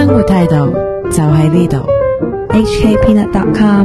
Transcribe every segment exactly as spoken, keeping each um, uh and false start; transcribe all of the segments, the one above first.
生活態度就喺呢度 H K Peanut dot com。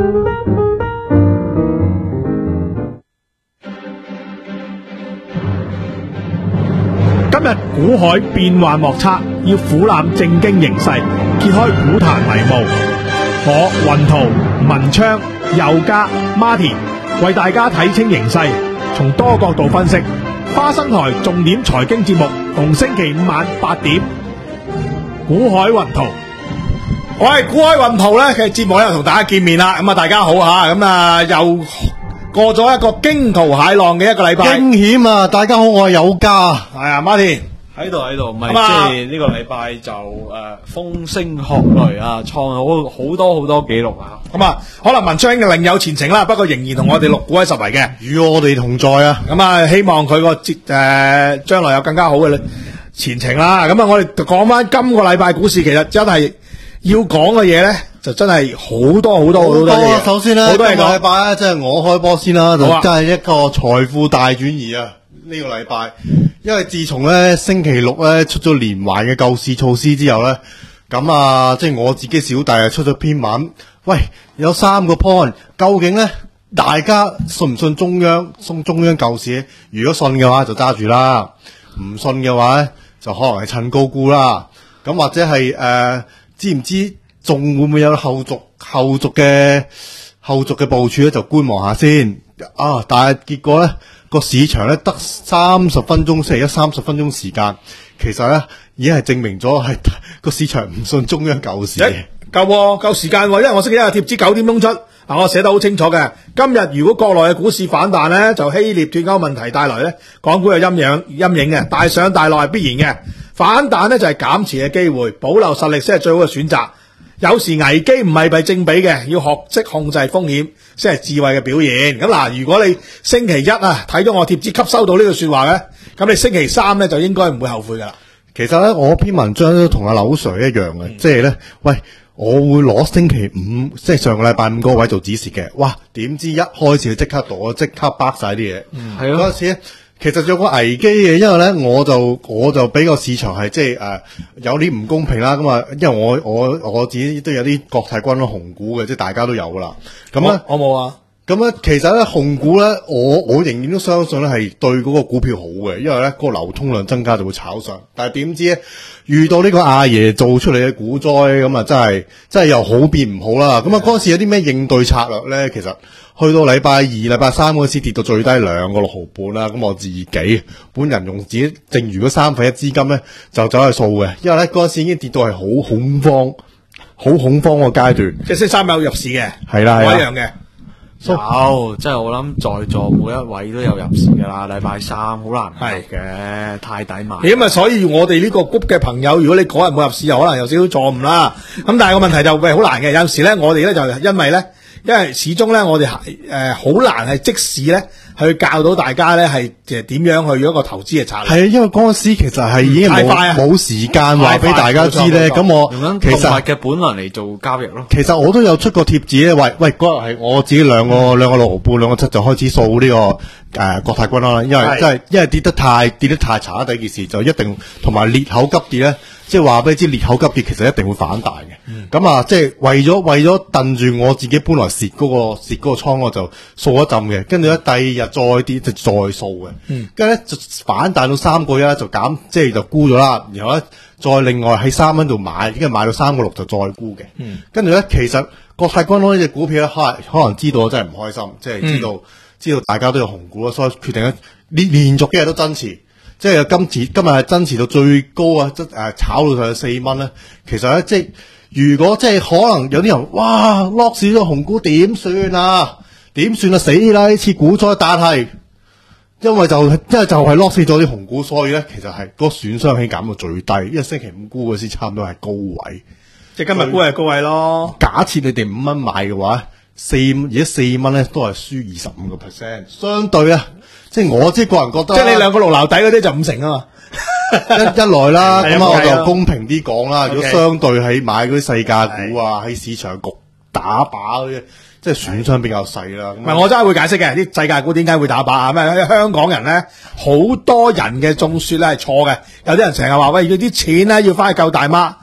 今日股海變幻莫測，要俯瞰正經形勢，揭開股壇迷霧。我雲圖、文昌、佑嘉、Martin 為大家睇清形勢，從多角度分析。花生台重點財經節目，逢星期五晚八點。股海雲圖，我係股海雲圖咧嘅節目咧，同大家見面啦。咁啊，大家好吓，咁啊又過咗一個驚濤駭浪嘅一個禮拜， 驚險啊！大家好，我係佑嘉， 係啊，Martin。 喺度喺度，唔係咁啊即係呢個禮拜就誒、呃、風聲鶴唳啊，創好好多好多紀錄啊！ 咁啊，可能文昌嘅另有前程啦，不過仍然同我哋六股喺十圍嘅， 與我哋同在啊！ 咁啊，希望佢個節誒將來有更加好嘅前程啦。咁啊，我哋講翻今個禮拜股市，其實真係要講嘅嘢咧，就真係好多好多好多嘢。 首先咧， 好多嘢講。 今個禮拜咧，即係我開波先啦，就好啊真係一個財富大轉移啊！呢個禮拜，因為自從咧星期六咧出咗連環嘅救市措施之後咧，咁啊，即係我自己小弟啊出咗篇文，喂，有三個 point， 究竟咧大家信唔信中央送中央救市？如果信嘅話就揸住啦，唔信嘅話咧就可能係趁高估啦。咁或者係誒、呃，知唔知仲會唔會有後續後續嘅後續嘅部署咧？就觀望下先啊！但係結果咧。個市場咧得三十分鐘，星期一三十分鐘時間，其實咧已經係證明咗係個市場唔信中央救市嘅。 夠喎夠時間喎，因為我星期一嘅貼紙九點鐘出，嗱我寫得好清楚嘅。今日如果國內嘅股市反彈咧，就希臘脫歐問題帶來咧，港股有陰影陰影嘅，大上大落係必然嘅。反彈咧就係減持嘅機會，保留實力先係最好嘅選擇。有時危機唔係弊正比嘅，要學識控制風險先係智慧嘅表現。咁嗱，如果你星期一啊睇咗我貼紙吸收到呢句說話咧，咁你星期三咧就應該唔會後悔噶啦。 其實咧，我篇文章都同阿柳 Sir 一樣嘅，即係咧，喂，我會攞星期五，即係上個禮拜五個位做指示嘅。哇，點知一開始就即刻躲，即刻崩晒啲嘢。係咯，嗰陣時咧。其實有個危機嘅，因為咧我就我就俾個市場係即係誒有啲唔公平啦，咁啊，因為我我我自己都有啲國泰君安紅股嘅，即係大家都有噶啦。咁咧我冇啊。 咁咧其實咧紅股咧，我我仍然都相信咧係對嗰個股票好嘅，因為咧個流通量增加就會炒上。但係點知咧遇到呢個阿爺做出嚟嘅股災，咁啊真係真係又好變唔好啦。咁啊嗰陣時有啲咩應對策略咧？其實。去到禮拜二、禮拜三嗰時跌到最低兩個六毫半啦，咁我自己本人用自己剩餘嗰三分一資金咧，就走去掃嘅，因為咧嗰陣時已經跌到係好恐慌、好恐慌個階段。 即係星期三有入市嘅， 係啦，係一樣嘅。 有，即係我諗在座每一位都有入市噶啦。禮拜三好難係嘅，太抵買。 咁啊，所以我哋呢個 group 嘅朋友，如果你嗰日冇入市，又可能有少少錯誤啦。咁但係個問題就係好難嘅，有時咧我哋咧就因為咧。因為始終咧，我哋係誒好難係即時咧去教到大家咧係誒點樣去一個投資嘅策略。 係啊，因為嗰陣時其實係已經冇冇時間話俾大家知咧。咁我用其實動物嘅本能嚟做交易咯。 其實我都有出過貼紙咧，喂喂，嗰日係我自己兩個兩個六毫半兩個七就開始掃呢、這個誒、呃、國泰君安啦，因為真係因為跌得太跌得太慘，第一件事就一定同埋裂口急跌咧。即係話俾你知，裂口急跌其實一定會反彈嘅。咁、嗯、啊，即係為咗為咗燉住我自己本來蝕嗰、那個蝕嗰個倉，我就掃一浸嘅。跟住咧，第二日再跌就再掃嘅。跟住咧就反彈到三個一就減，即係就沽咗啦。然後咧再另外喺三蚊度買，跟住買到三個六就再沽嘅。跟住咧，其實國泰君安呢隻股票咧，可可能知道我真係唔開心，即係知道、嗯、知道大家都有紅股啦，所以決定咧連連續幾日都增持。即係今次今日係增持到最高啊！即誒炒到上去四蚊咧。其實咧，即係如果即係可能有啲人哇 lock 死咗紅股點算啊？點算啊？死啦！呢次股災，但係因為就因為就係 lock 死咗啲紅股，所以咧其實係個損傷起減到最低。因為星期五沽嘅先差唔多係高位， 即係今日沽係高位咯。 假設你哋五蚊買嘅話，四而家四蚊咧都係輸二十五個 percent， 相對啊。即係我即係個人覺得， 即係你兩個六樓底嗰啲就五成啊嘛， 一一來啦，咁啊我就公平啲講啦。 Okay. 如果相對喺買嗰啲細價股啊，喺市場局打靶嗰啲，即係損傷比較細啦。 唔係，我真係會解釋嘅，啲細價股點解會打靶啊？咩香港人咧，好多人嘅中說咧係錯嘅，有啲人成日話喂，要啲錢咧要翻去救大媽。咁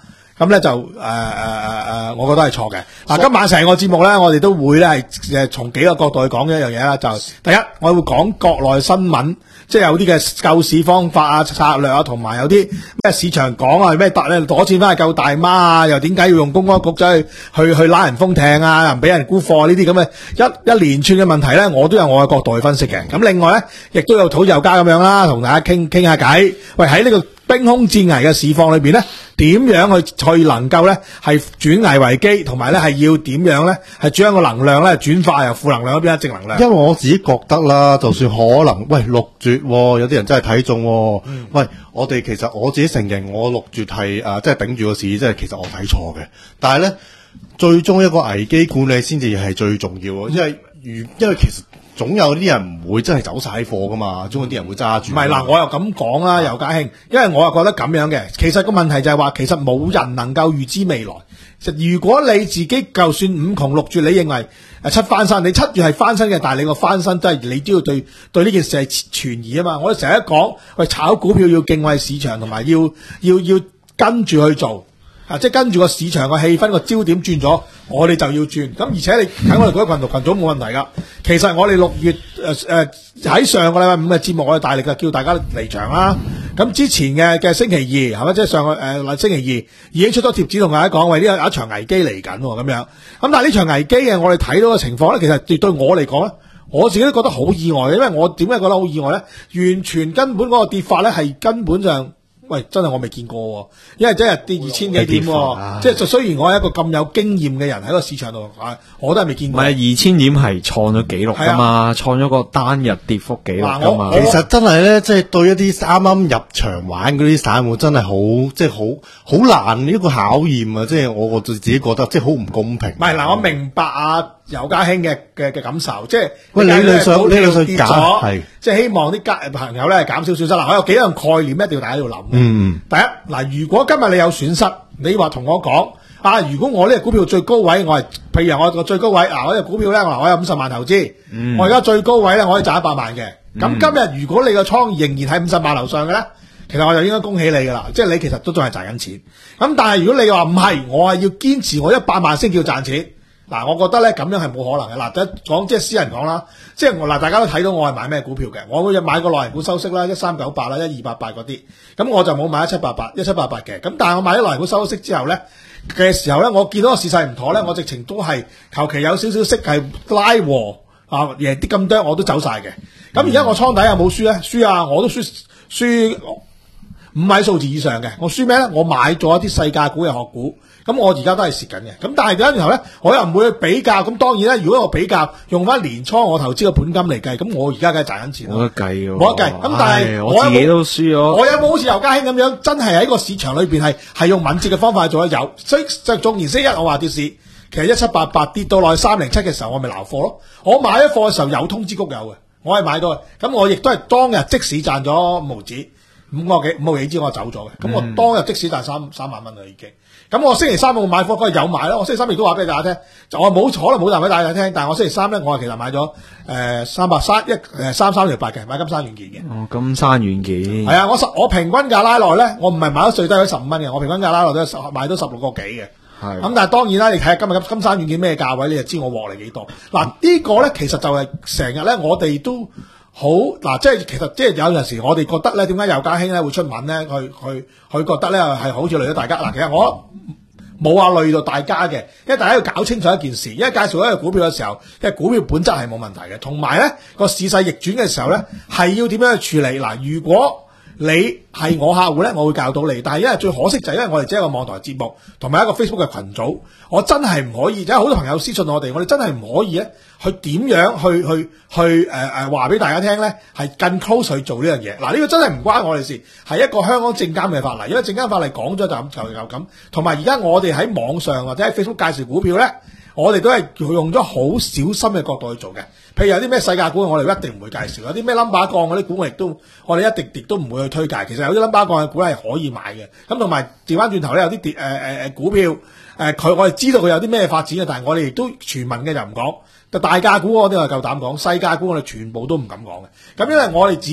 咁咧就誒誒誒誒，我覺得係錯嘅。嗱，今晚成個節目咧，我哋都會咧係誒從幾個角度去講一樣嘢啦。就第一，我會講國內新聞，即係有啲嘅救市方法啊、策略啊，同埋有啲咩市場講啊，咩突咧攞錢翻去救大媽啊，又點解要用公安局走去去去拉人封艇啊，又唔俾人沽貨呢啲咁嘅一一連串嘅問題咧，我都有我嘅角度去分析嘅。咁另外咧，亦都有土油家咁樣啦，同大家傾傾下偈。喂，喺呢個冰空戰危嘅市況裏邊咧，點樣去去能夠咧係轉危為機，同埋咧係要點樣咧係將個能量咧轉化由負能量嗰邊正能量。 因為我自己覺得啦，就算可能喂六絕、哦，有啲人真係睇中、哦嗯。喂，我哋其實我自己承認，我六絕係誒，即係頂住個市，即係其實我睇錯嘅。但係咧，最終一個危機管理先至係最重要，因為如因為其實。總有啲人唔會真係走晒貨噶嘛，總有啲人會揸住。 唔係嗱，我又咁講啦，尤家興，因為我又覺得咁樣嘅。其實個問題就係話，其實冇人能夠預知未來。如果你自己就算五窮六絕，你認為誒七翻身，你七月係翻身嘅，但係你個翻身真係你都要對對呢件事係存疑啊嘛。我哋成日講，喂，炒股票要敬畏市場，同埋要要要跟住去做。啊！即係跟住個市場個氣氛個焦點轉咗，我哋就要轉。咁而且你喺我哋嗰個群組群組冇問題噶。其實我哋六月誒誒喺上個禮拜五嘅節目，我哋大力嘅叫大家離場啦。咁之前嘅嘅星期二係咪？即係上個誒、呃、星期二已經出咗貼紙同大家講，喂，呢個有一場危機嚟緊咁樣。咁但係呢場危機嘅我哋睇到嘅情況咧，其實對對我嚟講咧，我自己都覺得好意外嘅，因為我點解覺得好意外咧？完全根本嗰個跌法咧係根本上。喂，真係我未見過，因為真係跌二千幾點，即係就雖然我係一個咁有經驗嘅人喺個市場度，我都係未見過。 唔係二千點係創咗紀錄噶嘛，創咗個單日跌幅紀錄噶嘛。 其實真係咧，即係對一啲啱啱入場玩嗰啲散戶，真係好即係好好難呢個考驗啊！即係我我自己覺得，即係好唔公平。 唔係嗱，我明白啊。尤家興嘅嘅嘅感受，即係喂，理論上理論上跌咗，係即係希望啲家朋友咧減少損失。嗱，我有幾樣概念一定要大家要諗。嗯，第一嗱，如果今日你有損失，你話同我講啊，如果我呢個股票最高位，我係譬如我個最高位嗱，我呢個股票咧，我我有五十萬投資，嗯、我而家最高位咧，我可以賺一百萬嘅。咁、嗯、今日如果你個倉仍然喺五十萬樓上嘅咧，其實我就應該恭喜你噶啦，即係你其實都仲係賺緊錢。咁但係如果你話唔係，我係要堅持我一百萬先叫賺錢。嗱，我覺得咧咁樣係冇可能嘅。嗱，一講即係私人講啦，即係嗱，大家都睇到我係買咩股票嘅。我會買個內銀股收息啦，一三九八啦，一二八八嗰啲。咁我就冇買一七八八、一七八八嘅。咁但係我買咗內銀股收息之後咧嘅時候咧，我見到個市勢唔妥咧，我直情都係求其有少少息係拉和啊，贏啲咁多我都走晒嘅。咁而家我倉底有冇輸咧？輸啊，我都輸輸五位數字以上嘅。我輸咩咧？我買咗一啲細價股嘅學股。咁我而家都係蝕緊嘅，咁但係點解然後咧，我又唔會去比較，咁當然咧，如果我比較用翻年初我投資嘅本金嚟計，咁我而家梗係賺緊錢啦。 冇得計嘅， 冇得計。咁但係我自己都輸咗。 我有冇好似尤家興咁樣，真係喺個市場裏邊係係用敏捷嘅方法去做得有？所以就縱然星期一我話跌市，其實一七八八跌到落去三零七嘅時候，我咪撈貨咯。我買咗貨嘅時候有通知谷有嘅，我係買到嘅。咁我亦都係當日即時賺咗五毫子，五個幾五毫幾支我走咗嘅。咁、嗯、我當日即時賺三三萬蚊啦已經。咁我星期三我買貨，嗰日有買咯。我星期三亦都話俾大家聽，就我冇可能冇談俾大家聽，但係我星期三咧，我係其實買咗誒三百三一誒三三條八嘅，買金山軟件嘅。 哦，金山軟件。 係啊，我十我平均價拉落咧，我唔係買咗最低嗰十五蚊嘅，我平均價拉落都十買咗十六個幾嘅。係。咁但係當然啦，你睇下今日金金山軟件咩價位，你就知我獲利幾多。嗱、嗯、呢個咧其實就係成日咧，我哋都。好嗱，即係其實即係有陣時我哋覺得咧，點解尤家興咧會出文咧？去去佢覺得咧係好似累咗大家嗱。其實我冇話累到大家嘅，因為大家要搞清楚一件事。因為介紹一個股票嘅時候，因為股票本質係冇問題嘅，同埋咧個市勢逆轉嘅時候咧係要點樣去處理嗱？如果你係我客戶咧，我會教到你。但係因為最可惜就係因為我哋只係一個網台節目，同埋一個 Facebook 嘅群組，我真係唔可以。因為好多朋友私信我哋，我哋真係唔可以咧去點樣去去去誒誒話俾大家聽咧，係更 close 去做呢樣嘢。嗱，呢個真係唔關我哋事，係一個香港證監嘅法例。因為證監法例講咗就咁就就咁。同埋而家我哋喺網上或者喺 Facebook 介紹股票咧，我哋都係用咗好小心嘅角度去做嘅。譬如有啲咩世界股，我哋一定唔會介紹；有啲咩 number 降嗰啲股，我亦都我哋一定亦都唔會去推介。其實有啲 number 降嘅股係可以買嘅。咁同埋調翻轉頭咧，有啲跌誒誒誒股票誒，佢、呃、我哋知道佢有啲咩發展嘅，但係我哋亦都傳聞嘅就唔講。但大價股我哋係夠膽講，細價股我哋全部都唔敢講嘅。咁因為我哋只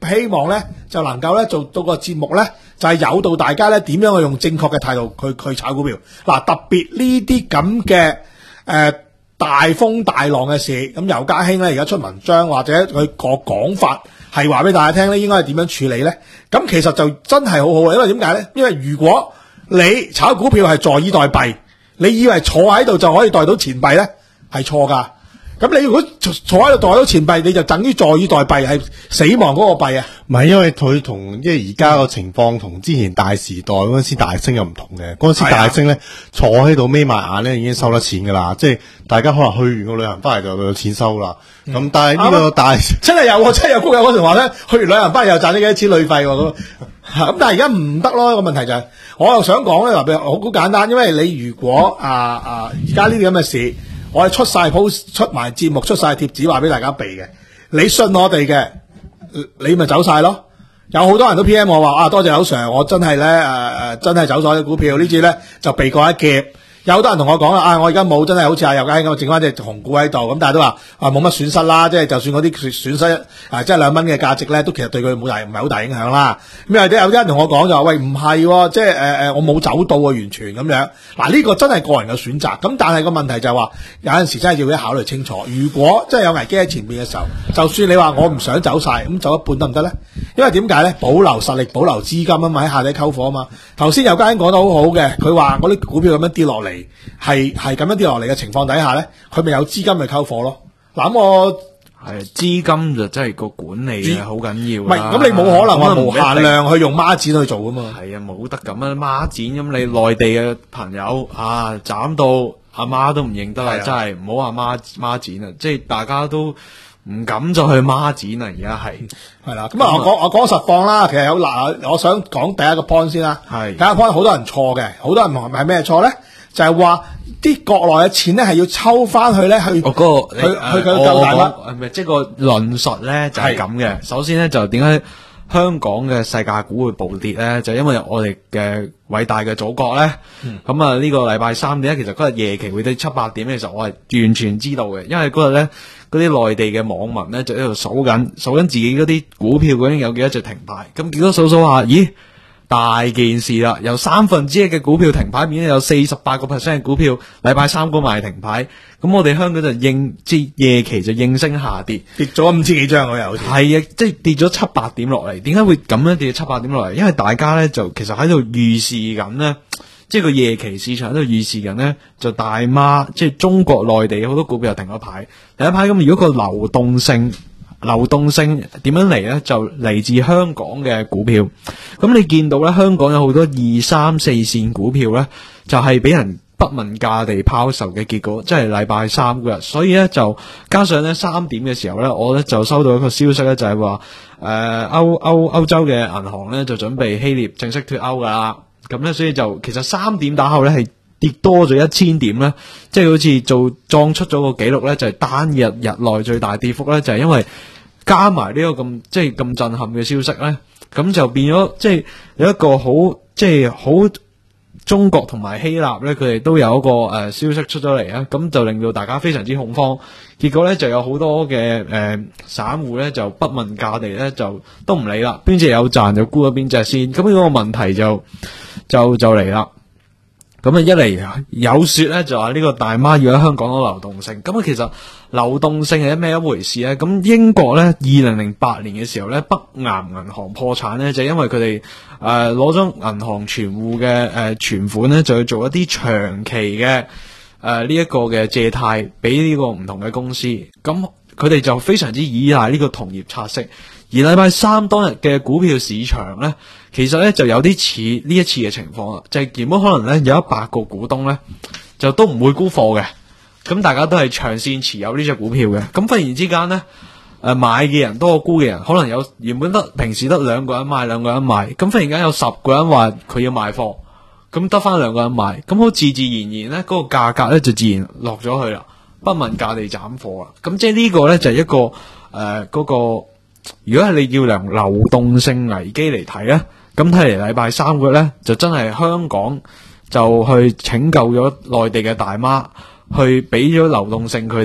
希望咧就能夠咧做到個節目咧，就係誘導大家咧點樣去用正確嘅態度去去炒股票。嗱，特別呢啲咁嘅誒大風大浪嘅事，咁尤家興咧而家出文章或者佢個講法係話俾大家聽咧，應該係點樣處理咧？咁其實就真係好好嘅，因為點解咧？因為如果你炒股票係坐以待斃，你以為坐喺度就可以袋到錢幣咧，係錯噶。咁你如果坐喺度袋到錢幣，你就等於坐以待斃，係死亡嗰個幣啊！ 唔係，因為佢同即係而家個情況同之前大時代嗰陣時大升又唔同嘅。嗰陣時大升咧，坐喺度眯埋眼咧已經收得錢噶啦，即係大家可能去完個旅行翻嚟就有錢收啦。咁、嗯、但係呢個大、嗯、真係有，真係有谷友嗰陣話咧，去完旅行翻嚟又賺咗幾多錢旅費喎咁。咁但係而家唔得咯，個問題就係、是，我又想講咧，嗱，譬如好好簡單，因為你如果啊啊而家呢啲咁嘅事。我哋出晒 post 出埋節目出晒貼紙話俾大家避嘅，你信我哋嘅，你咪走晒咯。有好多人都 P M 我話啊，多謝劉 Sir， 我真係咧誒誒真係走咗啲股票，呢次咧就避過一劫。有好多人同我講啦，啊我而家冇真係好似阿尤家興咁，剩翻隻紅股喺度，咁但係都話啊冇乜損失啦，即係就算嗰啲損失啊即係兩蚊嘅價值咧，都其實對佢冇大唔係好大影響啦。咁或者有啲人同我講就話喂唔係，即係誒誒我冇走到啊完全咁樣。嗱呢個真係個人嘅選擇，咁但係個問題就係話有陣時真係要一考慮清楚。如果真係有危機喺前面嘅時候，就算你話我唔想走晒，咁走一半得唔得咧？因為點解咧？保留實力，保留資金啊嘛，喺下底溝貨啊嘛。頭先尤家興講得好好嘅，佢話嗰啲股票咁樣跌落嚟。係係咁樣跌落嚟嘅情況底下咧，佢咪有資金去溝貨咯？嗱咁我係資金就真係個管理係好緊要。唔係咁，你冇可能話無限量去用孖展去做噶嘛？ 係啊，冇得咁啊！孖展咁，你內地嘅朋友啊，斬到阿媽都唔認得啦，真係唔好話孖孖展啊！即係大家都唔敢再去孖展啊！而家係係啦，咁啊，我講我講實況啦。其實有嗱，我想講第一個 point 先啦。係第一個 point 好多人錯嘅，好多人係咩錯咧？就係話啲國內嘅錢咧係要抽翻去咧去， 我嗰個去去佢夠大乜？ 係咪即係個論述咧就係咁嘅？首先咧就點解香港嘅世界股會暴跌咧？就因為我哋嘅偉大嘅祖國咧，咁啊呢個禮拜三點咧，其實嗰日夜期會跌七八點嘅時候，我係完全知道嘅，因為嗰日咧嗰啲內地嘅網民咧就喺度數緊數緊自己嗰啲股票究竟有幾多隻停牌，咁結果數數下，咦？大件事啦，由三分之一嘅股票停牌，變咗有四十八個 percent 嘅股票禮拜三嗰晚停牌，咁我哋香港就應即夜期就應聲下跌， 跌咗五千幾張嗰日好似係啊，即係跌咗七八點落嚟。點解會咁樣跌七八點落嚟？因為大家咧就其實喺度預示緊咧，即係個夜期市場喺度預示緊咧，就大媽即係中國內地好多股票又停咗牌，第一牌咁，如果個流動性。流動性點樣嚟呢？就嚟自香港嘅股票。咁你見到咧，香港有好多二三四線股票呢，就係、是、俾人不問價地拋售嘅結果，即係禮拜三嗰日。所以呢，就加上呢三點嘅時候呢，我呢就收到一個消息呢，就係話誒歐歐歐洲嘅銀行呢，就準備希臘正式脫歐噶啦。咁呢，所以就其實三點打後呢，係跌多咗一千點呢，即係好似做撞出咗個紀錄呢，就係、是、單日日內最大跌幅呢，就係、是、因為。加埋呢個咁即係咁震撼嘅消息咧，咁就變咗即係有一個好即係好中國同埋希臘咧，佢哋都有一個誒、呃、消息出咗嚟啊，咁就令到大家非常之恐慌。結果咧就有好多嘅誒、呃、散戶咧就不問價地咧就都唔理啦，邊隻有賺就沽咗邊隻先。咁呢個問題就就就嚟啦。咁啊，一嚟有說咧，就話呢個大媽要喺香港攞流動性。咁啊，其實流動性係咩一回事咧？咁英國咧，二零零八年嘅時候咧，北岩銀行破產咧，就因為佢哋誒攞咗銀行存戶嘅誒存款咧，就去做一啲長期嘅誒呢一個嘅借貸俾呢個唔同嘅公司。咁佢哋就非常之依賴呢個同業拆息。而禮拜三當日嘅股票市場咧，其實咧就有啲似呢一次嘅情況啦，就係原本可能咧有一百個股東咧就都唔會沽貨嘅，咁大家都係長線持有呢隻股票嘅，咁忽然之間咧誒買嘅人多過沽嘅人，可能有原本得平時得兩個人買兩個人賣，咁忽然間有十個人話佢要賣貨，咁得翻兩個人賣，咁好自自然然咧嗰個價格咧就自然落咗去啦，不問價地斬貨啦，咁即係呢個咧就係一個誒嗰個。如果係你要量流動性危機嚟睇咧，咁睇嚟禮拜三嗰日咧就真係香港就去拯救咗內地嘅大媽，去俾咗流動性佢哋，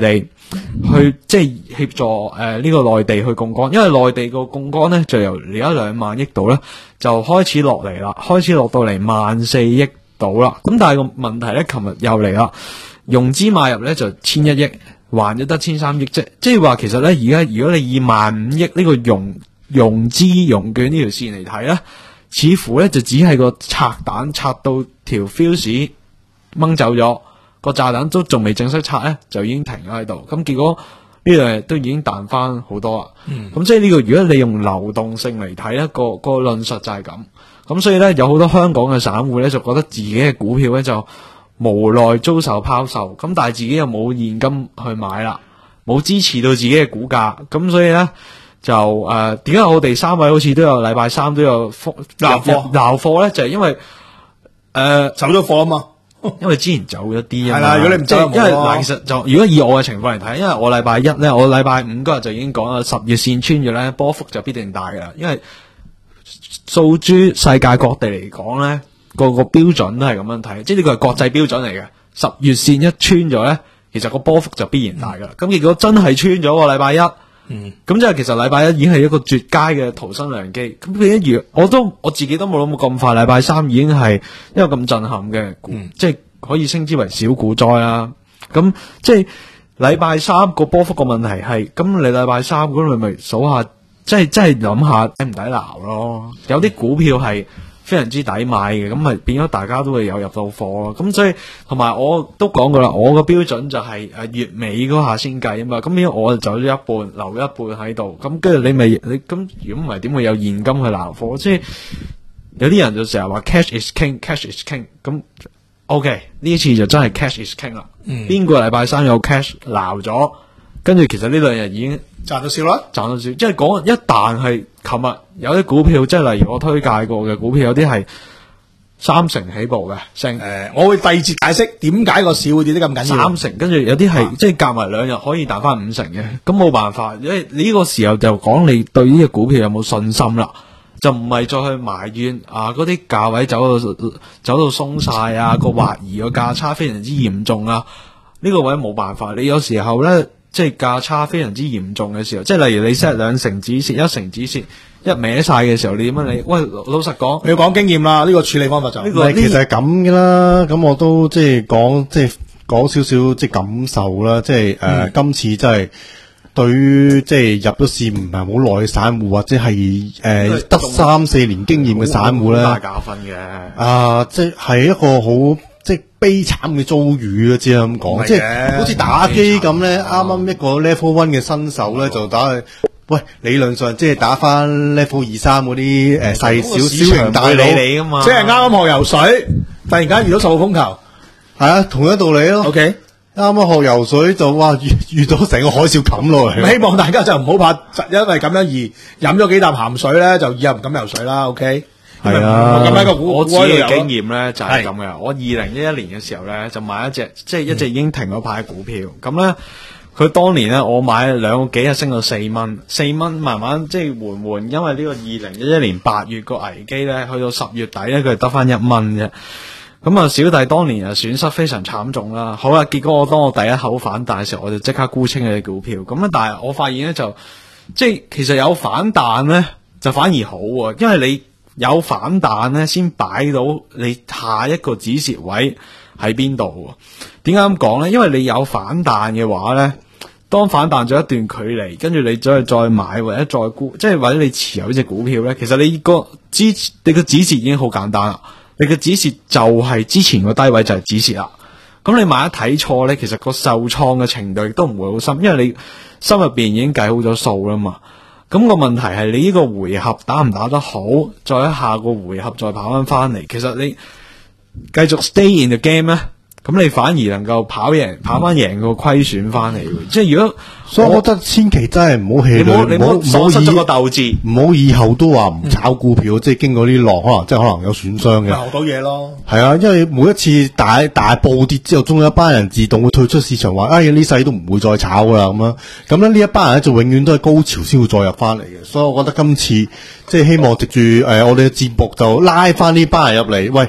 去即係協助誒呢、呃這個內地去槓桿，因為內地個槓桿咧就由而家兩萬億度咧就開始落嚟啦，開始落到嚟萬四億度啦。咁但係個問題咧，琴日又嚟啦，融資買入咧就千一億，還咗得千三億啫。即係話其實咧，而家如果你以萬五億呢個融融資融券呢條線嚟睇咧，似乎咧就只係個拆彈拆到條 fuse 掹走咗。個炸彈都仲未正式拆咧，就已經停咗喺度。咁結果呢樣嘢都已經彈翻好多啦。咁、嗯、即係呢個，如果你用流動性嚟睇咧，個個論述就係咁。咁所以咧，有好多香港嘅散戶咧，就覺得自己嘅股票咧就無奈遭受拋售。咁但係自己又冇現金去買啦，冇支持到自己嘅股價。咁所以咧就誒，點、呃、解我哋三位好似都有禮拜三都有復鬧貨鬧貨咧？就係、是、因為誒、呃、 走咗貨啊嘛。 因為之前走咗啲啊嘛， 係啦，如果你唔走， 因為嗱，其實就如果以我嘅情況嚟睇，因為我禮拜一咧，我禮拜五嗰日就已經講啦，十月線穿咗咧，波幅就必定大噶啦。因為數諸世界各地嚟講咧，個個標準都係咁樣睇，即係呢個係國際標準嚟嘅。十月線一穿咗咧，其實個波幅就必然大噶啦。咁、嗯、結果真係穿咗喎，禮拜一。嗯，咁即係其實禮拜一已經係一個絕佳嘅逃生良機。咁譬如我都我自己都冇諗過咁快，禮拜三已經係一個咁震撼嘅，嗯、即係可以稱之為小股災啦。咁即係禮拜三個波幅個問題係，咁你禮拜三咁你咪數下，即係即係諗下抵唔抵撈咯？有啲股票係非常之抵買嘅，咁咪變咗大家都會有入到貨咯。咁所以同埋我都講過啦，我個標準就係誒月尾嗰下先計啊嘛。咁變咗我就走咗一半，留一半喺度。咁跟住你咪你咁，如果唔係點會有現金去撈貨？即係有啲人就成日話 cash is king，cash is king。咁 OK 呢一次就真係 cash is king 啦。邊、嗯、個禮拜三有 cash 撈咗？跟住其實呢兩日已經賺到少啦， 賺到少。即係講一旦係琴日有啲股票，即係例如我推介過嘅股票，有啲係三成起步嘅，升。誒、 呃，我會第二節解釋點解個市會跌得咁緊要。 三成，跟住有啲係、啊、即係夾埋兩日可以彈翻五成嘅，咁冇辦法，因為呢個時候就講你對呢隻股票有冇信心啦，就唔係再去埋怨啊嗰啲價位走到走到鬆晒啊，個懷疑個價差非常之嚴重啊，呢、這個位冇辦法，你有時候咧。即係價差非常之嚴重嘅時候，即係例如你 set 兩成止蝕，一成止蝕，一歪晒嘅時候，你點樣你？喂，老實講， 你要講經驗啦，呢、這個處理方法就呢、這個其實係咁嘅啦。咁我都即係講即係講少少即係感受啦。即係誒、呃嗯，今次真係對於即係入咗市唔係好耐嘅散戶，或者係誒得三四年經驗嘅散戶咧， 大教訓嘅。 啊，即係係一個好。即係悲慘嘅遭遇啊！只係咁講，即係好似打機咁咧，啱啱一個 level one 嘅新手咧，就打去，喂，理論上即係打翻 level 二三嗰啲誒細小小型大佬你噶嘛， 即係啱啱學游水，突然間遇到十號風球， 係啊，同一道理咯。OK，啱啱學游水就哇遇遇到成個海嘯冚落嚟。 希望大家就唔好怕，因為咁樣而飲咗幾啖鹹水咧，就以後唔敢游水啦。OK。 係啊， 咁喺個股我自己嘅經驗咧就係咁嘅。我二零一一年嘅時候咧就買一隻，即係一隻已經停咗牌嘅股票。咁咧佢當年咧我買兩個幾日升到四蚊，四蚊慢慢即係緩緩，因為呢個二零一一年八月個危機咧，去到十月底咧佢係得翻一蚊啫。咁啊小弟當年啊損失非常慘重啦。好啦，結果我當我第一口反彈嘅時候，我就即刻沽清佢嘅股票。咁啊，但係我發現咧就即係其實有反彈咧就反而好啊，因為你。有反彈咧，先擺到你下一個止蝕位喺邊度？點解咁講咧？因為你有反彈嘅話咧，當反彈咗一段距離，跟住你再再買或者再沽，即係或者你持有呢隻股票咧，其實你個止你個止蝕已經好簡單啦。你個止蝕就係之前個低位就係止蝕啦。咁你萬一睇錯咧，其實個受創嘅程度亦都唔會好深，因為你心入邊已經計好咗數啦嘛。咁個問題係你呢個回合打唔打得好，再喺下個回合再跑翻翻嚟，其實你繼續 stay in the game 咧，咁你反而能夠跑贏、跑翻贏個虧損翻嚟。即係如果， 所以我覺得千祈真係唔好氣餒， 你唔好喪失咗個鬥志， 唔好以後都話唔炒股票，嗯、即係經過呢啲浪，可能即係可能有損傷嘅。 學到嘢咯， 係啊，因為每一次大大暴跌之後，終有一班人自動會退出市場，話哎呀呢世都唔會再炒噶啦咁樣。咁咧呢一班人咧就永遠都係高潮先會再入翻嚟嘅。所以我覺得今次即係希望藉住誒、呃、我哋嘅節目就拉翻呢班人入嚟，喂。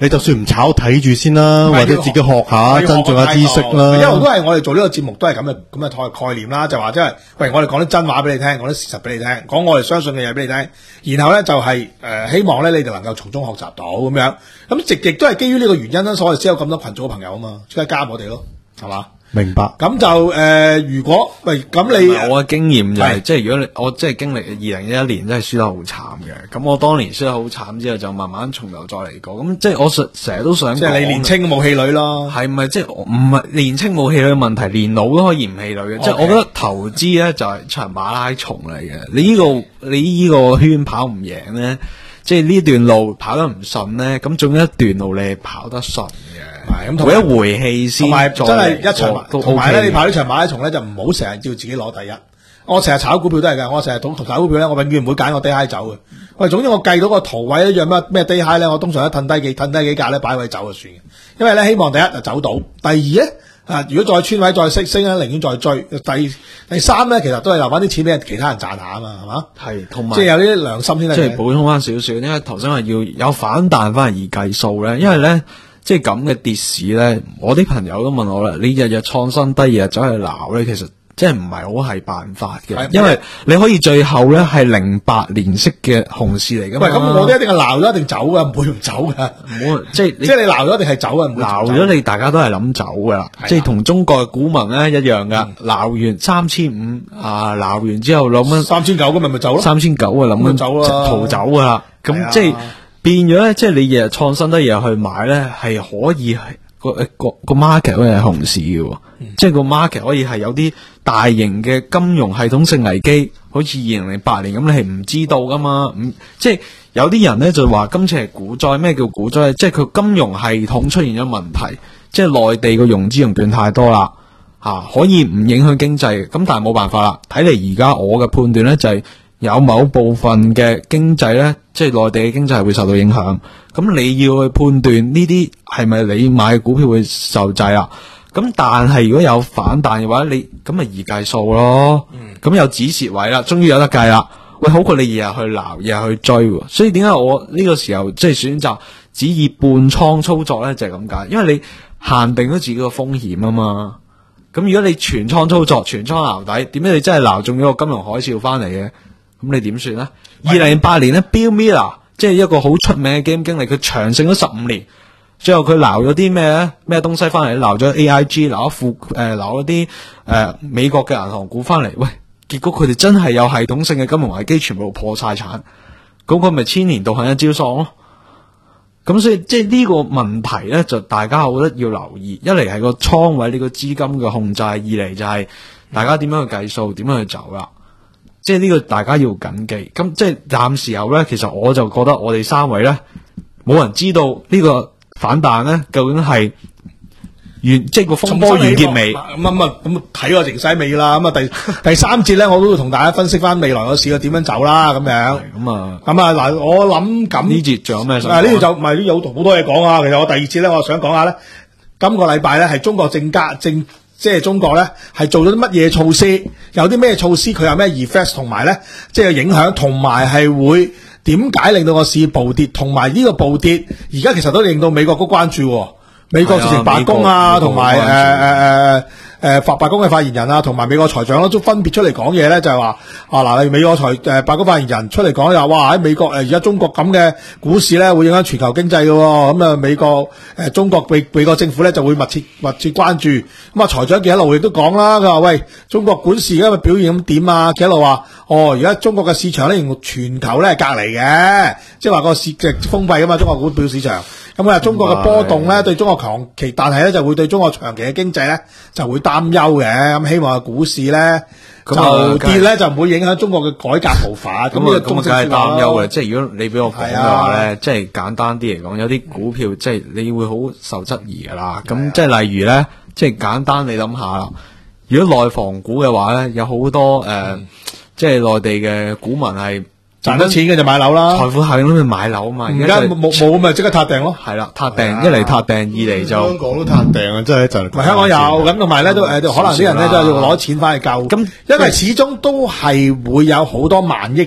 你就算唔炒睇住先啦，或者自己學下增進下知識啦。 一路都係我哋做呢個節目都係咁嘅咁嘅概概念啦，就話即係喂，我哋講啲真話俾你聽，講啲事實俾你聽，講我哋相信嘅嘢俾你聽，然後咧就係、是、誒、呃、希望咧你哋能夠從中學習到咁樣，咁亦亦都係基於呢個原因啦，所以先有咁多群組嘅朋友啊嘛，即係加我哋咯，係嘛？ 明白。 咁就誒、呃，如果喂咁你我嘅經驗就係、是， 係即係如果你我即係經歷二零一一年真係輸得好慘嘅，咁我當年輸得好慘之後，就慢慢從頭再嚟過。咁即係我成成日都想講， 即係你年青冇氣餒咯， 係咪即係唔係年青冇氣餒嘅問題，年老都可以唔氣餒嘅。即係我覺得投資咧就係場馬拉松嚟嘅，你呢、這個你呢個圈跑唔贏咧，即係呢段路跑得唔順咧，咁仲有一段路你係跑得順嘅。 係咁， 每一回氣先， 同埋真係一場，同埋咧，你跑呢場馬拉松咧，就唔好成日叫自己攞第一。我成日炒股票都係㗎，我成日同同炒股票咧，我永遠唔會揀個低 high 走嘅。喂，總之我計到個圖位一樣乜咩低 high 咧，我通常都褪低幾褪低幾格咧，擺位走就算嘅。因為咧，希望第一就走到，第二咧啊，如果再穿位再升升咧，寧願再追。第第三咧，其實都係留翻啲錢俾其他人賺下啊嘛，係嘛？ 係，同埋即係有啲良心先得。 即係補充翻少少，因為頭先話要有反彈翻嚟而計數咧，因為咧。即係咁嘅跌市咧，我啲朋友都問我啦，你日日創新低，日日走去鬧咧，其實即係唔係好係辦法嘅，因為你可以最後咧係零八年式嘅熊市嚟㗎嘛。 喂，咁我哋一定係鬧咗一定走㗎，唔會唔走㗎。 唔會，即係即係你鬧咗一定係走㗎， 鬧咗你大家都係諗走㗎啦。即係同中國嘅股民咧一樣㗎，鬧完三千五啊，鬧完之後諗緊三千九咁咪咪走咯， 三千九啊諗緊走啦， 逃走㗎啦。咁即係。變咗咧，即係你日日創新得日日去買咧，係可以係個個個 market 可以係熊市嘅，嗯、即係個 market 可以係有啲大型嘅金融系統性危機，好似二零零八年咁，你係唔知道噶嘛？唔即係有啲人咧就話今次係股災，咩叫股災？即係佢金融系統出現咗問題，即係內地個融資融券太多啦，吓、啊、可以唔影響經濟，咁但係冇辦法啦。睇嚟而家我嘅判斷咧就係、是。有某部分嘅經濟咧，即係內地嘅經濟係會受到影響。咁你要去判斷呢啲係咪你買嘅股票會受制啦？咁但係如果有反彈嘅話，你咁咪易計數咯。咁、嗯、有止蝕位啦，終於有得計啦。喂，好過你日日去撈，日日去追。所以點解我呢個時候即係選擇只以半倉操作咧？就係咁解，因為你限定咗自己個風險啊嘛。咁如果你全倉操作，全倉撈底，點解你真係撈中咗個金融海嘯翻嚟嘅？咁你點算咧？二零零八年咧 Bill Miller 即係一個好出名嘅基金經理，佢長勝咗十五年，最後佢撈咗啲咩咧？咩東西翻嚟？撈咗 A I G， 撈咗富誒，撈咗啲誒美國嘅銀行股翻嚟。喂，結果佢哋真係有系統性嘅金融危機，全部破晒產。咁佢咪千年道行一朝喪咯？咁所以即係呢個問題咧，就大家我覺得要留意。一嚟係個倉位呢個資金嘅控制，二嚟就係大家點樣去計數，點樣去走啦。即係呢個大家要謹記，咁即係暫時候咧，其實我就覺得我哋三位咧，冇人知道呢個反彈咧究竟係完，即係個風波完結未？咁啊咁睇個形勢未啦？咁啊第第三節咧，我都會同大家分析翻未來個市嘅點樣走啦，咁樣。咁啊，咁啊嗱，我諗咁呢節仲有咩？ 啊呢節就唔係呢有好多嘢講啊。其實我第二節咧，我想講下咧，今個禮拜咧係中國政家政。即係中國咧，係做咗啲乜嘢措施？有啲咩措施？佢有咩 effect？ 同埋咧，即係影響，同埋係會點解令到個市暴跌？同埋呢個暴跌，而家其實都令到美國都關注。美國直情罷工啊，同埋誒誒誒誒發罷工嘅發言人啊，同埋美國財長咯，都分別出嚟講嘢咧，就係話啊嗱，美國財誒罷工發言人出嚟講又話，哇喺美國誒而家中國咁嘅股市咧，會影響全球經濟嘅，咁啊美國誒中國美美國政府咧就會密切密切關注。咁啊財長嘅一路亦都講啦，佢話喂，中國股市而家嘅表現咁點啊？佢一路話哦，而家中國嘅市場咧，全球咧係隔離嘅，即係話個市即封閉噶嘛，中國股票市場。咁啊，中國嘅波動咧，對中國長期，但係咧就會對中國長期嘅經濟咧就會擔憂嘅。咁希望股市咧就跌咧就唔會影響中國嘅改革步伐。咁啊，咁啊，梗係擔憂嘅。即係如果你俾我講嘅話咧，即係簡單啲嚟講，有啲股票即係你會好受質疑噶啦。咁即係例如咧，即係簡單你諗下啦。如果內房股嘅話咧，有好多誒，即係內地嘅股民係。賺得錢嘅就買樓啦，財富效應都去買樓啊嘛。而家冇冇冇咪即刻撻訂咯，係啦，撻訂一嚟撻訂，二嚟就香港都撻訂啊，真係就唔係香港有咁，同埋咧都誒，可能啲人咧都係要攞錢翻去救。咁因為始終都係會有好多萬億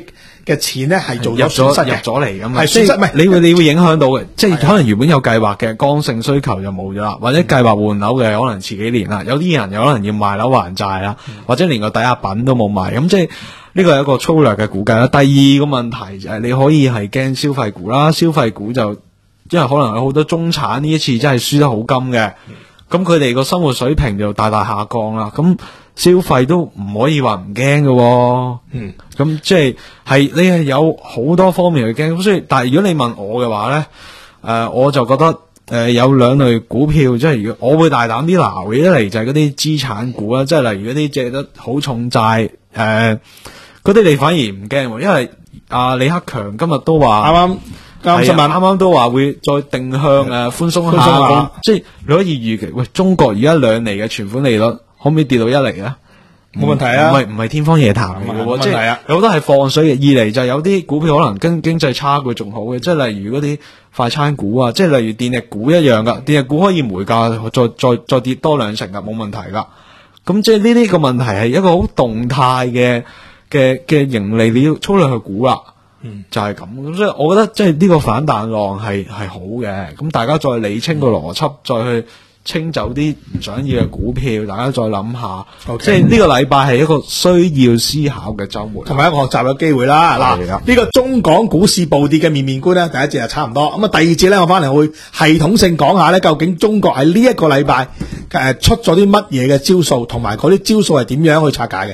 嘅錢咧係做入咗損失咗入嘅。 咗嚟咁嘛， 係即係損失唔係你會你會影響到嘅，即係係啊可能原本有計劃嘅剛性需求就冇咗啦，或者計劃換樓嘅可能遲幾年啦，有啲人有可能要賣樓還債啦，或者連個抵押品都冇賣，咁即係呢個係一個粗略嘅估計啦。第二個問題就係你可以係驚消費股啦，消費股就因為可能有好多中產呢一次真係輸得好金嘅，咁佢哋個生活水平就大大下降啦，咁消費都唔可以話唔驚嘅， 嗯， 咁即係係你係有好多方面去驚，咁所以但係如果你問我嘅話咧，誒、呃、我就覺得誒、呃、有兩類股票，即係如果我會大膽啲撈嘅，一嚟就係嗰啲資產股啦，即係例如嗰啲借得好重債，誒嗰啲你反而唔驚，因為阿、呃、李克強今日都話啱啱啱新聞啱啱都話會再定向誒寬鬆下， 寬鬆下咁即係你可以預期，喂，中國而家兩厘嘅存款利率可唔可以跌到一厘啊？ 冇問題啊， 唔係唔係天方夜譚嚟嘅喎，即冇問題啊係有好多係放水嘅。二嚟就係有啲股票可能跟經濟差佢仲好嘅，即係例如嗰啲快餐股啊，即係例如電力股一樣噶，電力股可以煤價再再再跌多兩成噶，冇問題噶。咁即係呢啲個問題係一個好動態嘅嘅嘅盈利，你要粗略去估啦。嗯，就係咁，咁所以我覺得即係呢個反彈浪係係好嘅。咁大家再理清個邏輯，再去清走啲唔想要嘅股票，大家再諗下。 OK 即係呢個禮拜係一個需要思考嘅週末， 同埋一個學習嘅機會啦。嗱， 係啊呢個中港股市暴跌嘅面面觀咧，第一節就差唔多。咁啊，第二節咧，我翻嚟會系統性講下咧，究竟中國喺呢一個禮拜誒出咗啲乜嘢嘅招數，同埋嗰啲招數係點樣去拆解嘅。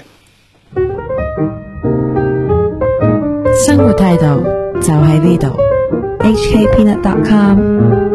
生活態度就喺呢度。H K Peanut dot com